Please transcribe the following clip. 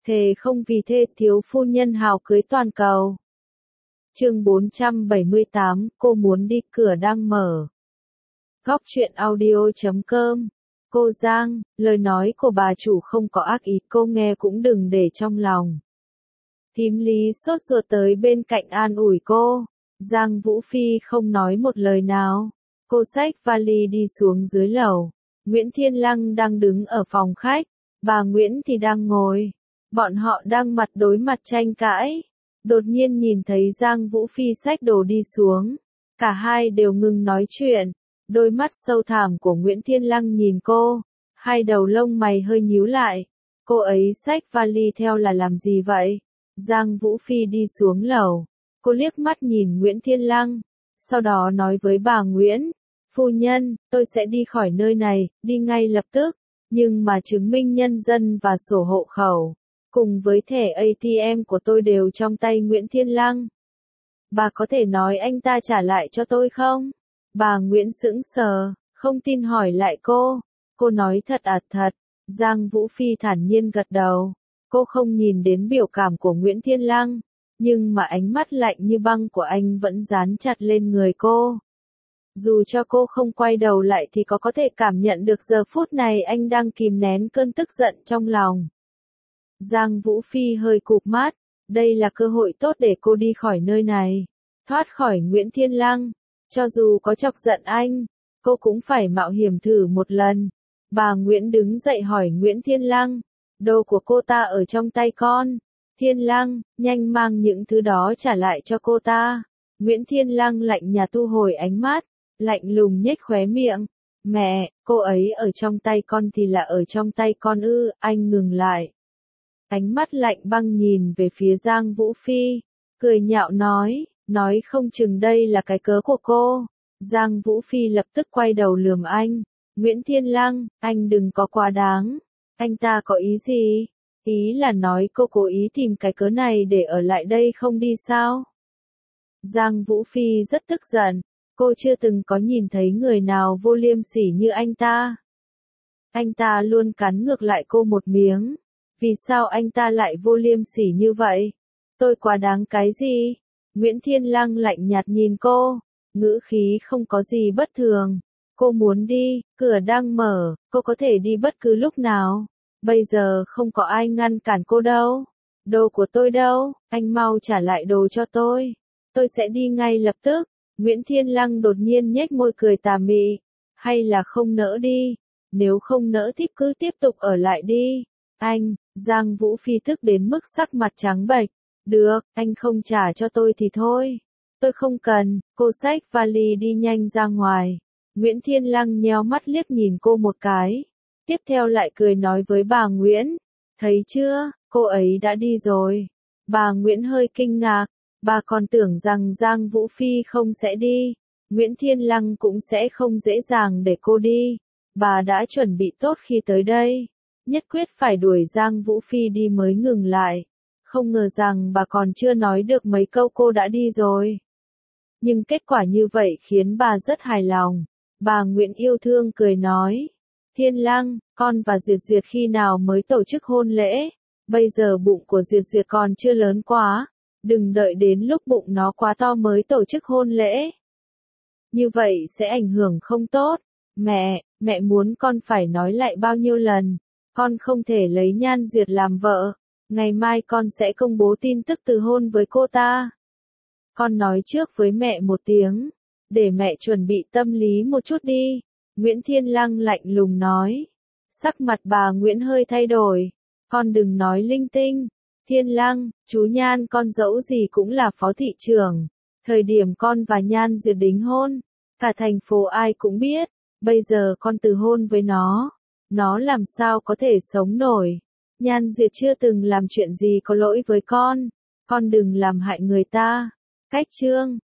thề không vì thê thiếu phu nhân hào cưới toàn cầu. Chương 478, cô muốn đi, cửa đang mở. Góc truyện audio.com. Cô Giang, lời nói của bà chủ không có ác ý, cô nghe cũng đừng để trong lòng. Thím Lý sốt ruột tới bên cạnh an ủi cô. Giang Vũ Phi không nói một lời nào. Cô xách vali đi xuống dưới lầu. Nguyễn Thiên Lăng đang đứng ở phòng khách. Bà Nguyễn thì đang ngồi. Bọn họ đang mặt đối mặt tranh cãi. Đột nhiên nhìn thấy Giang Vũ Phi xách đồ đi xuống. Cả hai đều ngừng nói chuyện. Đôi mắt sâu thẳm của Nguyễn Thiên Lăng nhìn cô. Hai đầu lông mày hơi nhíu lại. Cô ấy xách vali theo là làm gì vậy? Giang Vũ Phi đi xuống lầu. Cô liếc mắt nhìn Nguyễn Thiên Lăng. Sau đó nói với bà Nguyễn. Phu nhân, tôi sẽ đi khỏi nơi này, đi ngay lập tức. Nhưng mà chứng minh nhân dân và sổ hộ khẩu, cùng với thẻ ATM của tôi đều trong tay Nguyễn Thiên Lăng. Bà có thể nói anh ta trả lại cho tôi không? Bà Nguyễn sững sờ, không tin hỏi lại cô. Cô nói thật à? Thật. Giang Vũ Phi thản nhiên gật đầu. Cô không nhìn đến biểu cảm của Nguyễn Thiên Lăng, nhưng mà ánh mắt lạnh như băng của anh vẫn dán chặt lên người cô. Dù cho cô không quay đầu lại thì có thể cảm nhận được giờ phút này anh đang kìm nén cơn tức giận trong lòng. Giang Vũ Phi hơi cụp mắt, đây là cơ hội tốt để cô đi khỏi nơi này, thoát khỏi Nguyễn Thiên Lăng. Cho dù có chọc giận anh, cô cũng phải mạo hiểm thử một lần. Bà Nguyễn đứng dậy hỏi Nguyễn Thiên Lăng, đồ của cô ta ở trong tay con. Thiên Lăng, nhanh mang những thứ đó trả lại cho cô ta. Nguyễn Thiên Lăng lạnh nhạt thu hồi ánh mắt, lạnh lùng nhếch khóe miệng. Mẹ, cô ấy ở trong tay con thì là ở trong tay con ư? Anh ngừng lại. Ánh mắt lạnh băng nhìn về phía Giang Vũ Phi, cười nhạo nói không chừng đây là cái cớ của cô. Giang Vũ Phi lập tức quay đầu lườm anh. Nguyễn Thiên Lăng, anh đừng có quá đáng. Anh ta có ý gì? Ý là nói cô cố ý tìm cái cớ này để ở lại đây không đi sao? Giang Vũ Phi rất tức giận. Cô chưa từng có nhìn thấy người nào vô liêm sỉ như anh ta. Anh ta luôn cắn ngược lại cô một miếng. Vì sao anh ta lại vô liêm sỉ như vậy? Tôi quá đáng cái gì? Nguyễn Thiên Lăng lạnh nhạt nhìn cô, ngữ khí không có gì bất thường. Cô muốn đi, cửa đang mở, cô có thể đi bất cứ lúc nào. Bây giờ không có ai ngăn cản cô đâu. Đồ của tôi đâu, anh mau trả lại đồ cho tôi. Tôi sẽ đi ngay lập tức. Nguyễn Thiên Lăng đột nhiên nhếch môi cười tà mị. Hay là không nỡ đi? Nếu không nỡ thì cứ tiếp tục ở lại đi. Anh, Giang Vũ Phi tức đến mức sắc mặt trắng bệch. Được, anh không trả cho tôi thì thôi. Tôi không cần. Cô xách vali đi nhanh ra ngoài. Nguyễn Thiên Lăng nheo mắt liếc nhìn cô một cái. Tiếp theo lại cười nói với bà Nguyễn. Thấy chưa, cô ấy đã đi rồi. Bà Nguyễn hơi kinh ngạc. Bà còn tưởng rằng Giang Vũ Phi không sẽ đi. Nguyễn Thiên Lăng cũng sẽ không dễ dàng để cô đi. Bà đã chuẩn bị tốt khi tới đây. Nhất quyết phải đuổi Giang Vũ Phi đi mới ngừng lại. Không ngờ rằng bà còn chưa nói được mấy câu cô đã đi rồi. Nhưng kết quả như vậy khiến bà rất hài lòng. Bà Nguyễn yêu thương cười nói. Thiên Lăng, con và Duyệt Duyệt khi nào mới tổ chức hôn lễ? Bây giờ bụng của Duyệt Duyệt còn chưa lớn quá. Đừng đợi đến lúc bụng nó quá to mới tổ chức hôn lễ. Như vậy sẽ ảnh hưởng không tốt. Mẹ muốn con phải nói lại bao nhiêu lần. Con không thể lấy Nhan Duyệt làm vợ. Ngày mai con sẽ công bố tin tức từ hôn với cô ta. Con nói trước với mẹ một tiếng. Để mẹ chuẩn bị tâm lý một chút đi. Nguyễn Thiên Lăng lạnh lùng nói. Sắc mặt bà Nguyễn hơi thay đổi. Con đừng nói linh tinh. Thiên Lăng, chú Nhan con dẫu gì cũng là phó thị trưởng. Thời điểm con và Nhan Duyệt đính hôn, cả thành phố ai cũng biết. Bây giờ con từ hôn với nó làm sao có thể sống nổi. Nhan Duyệt chưa từng làm chuyện gì có lỗi với con đừng làm hại người ta. Cách chương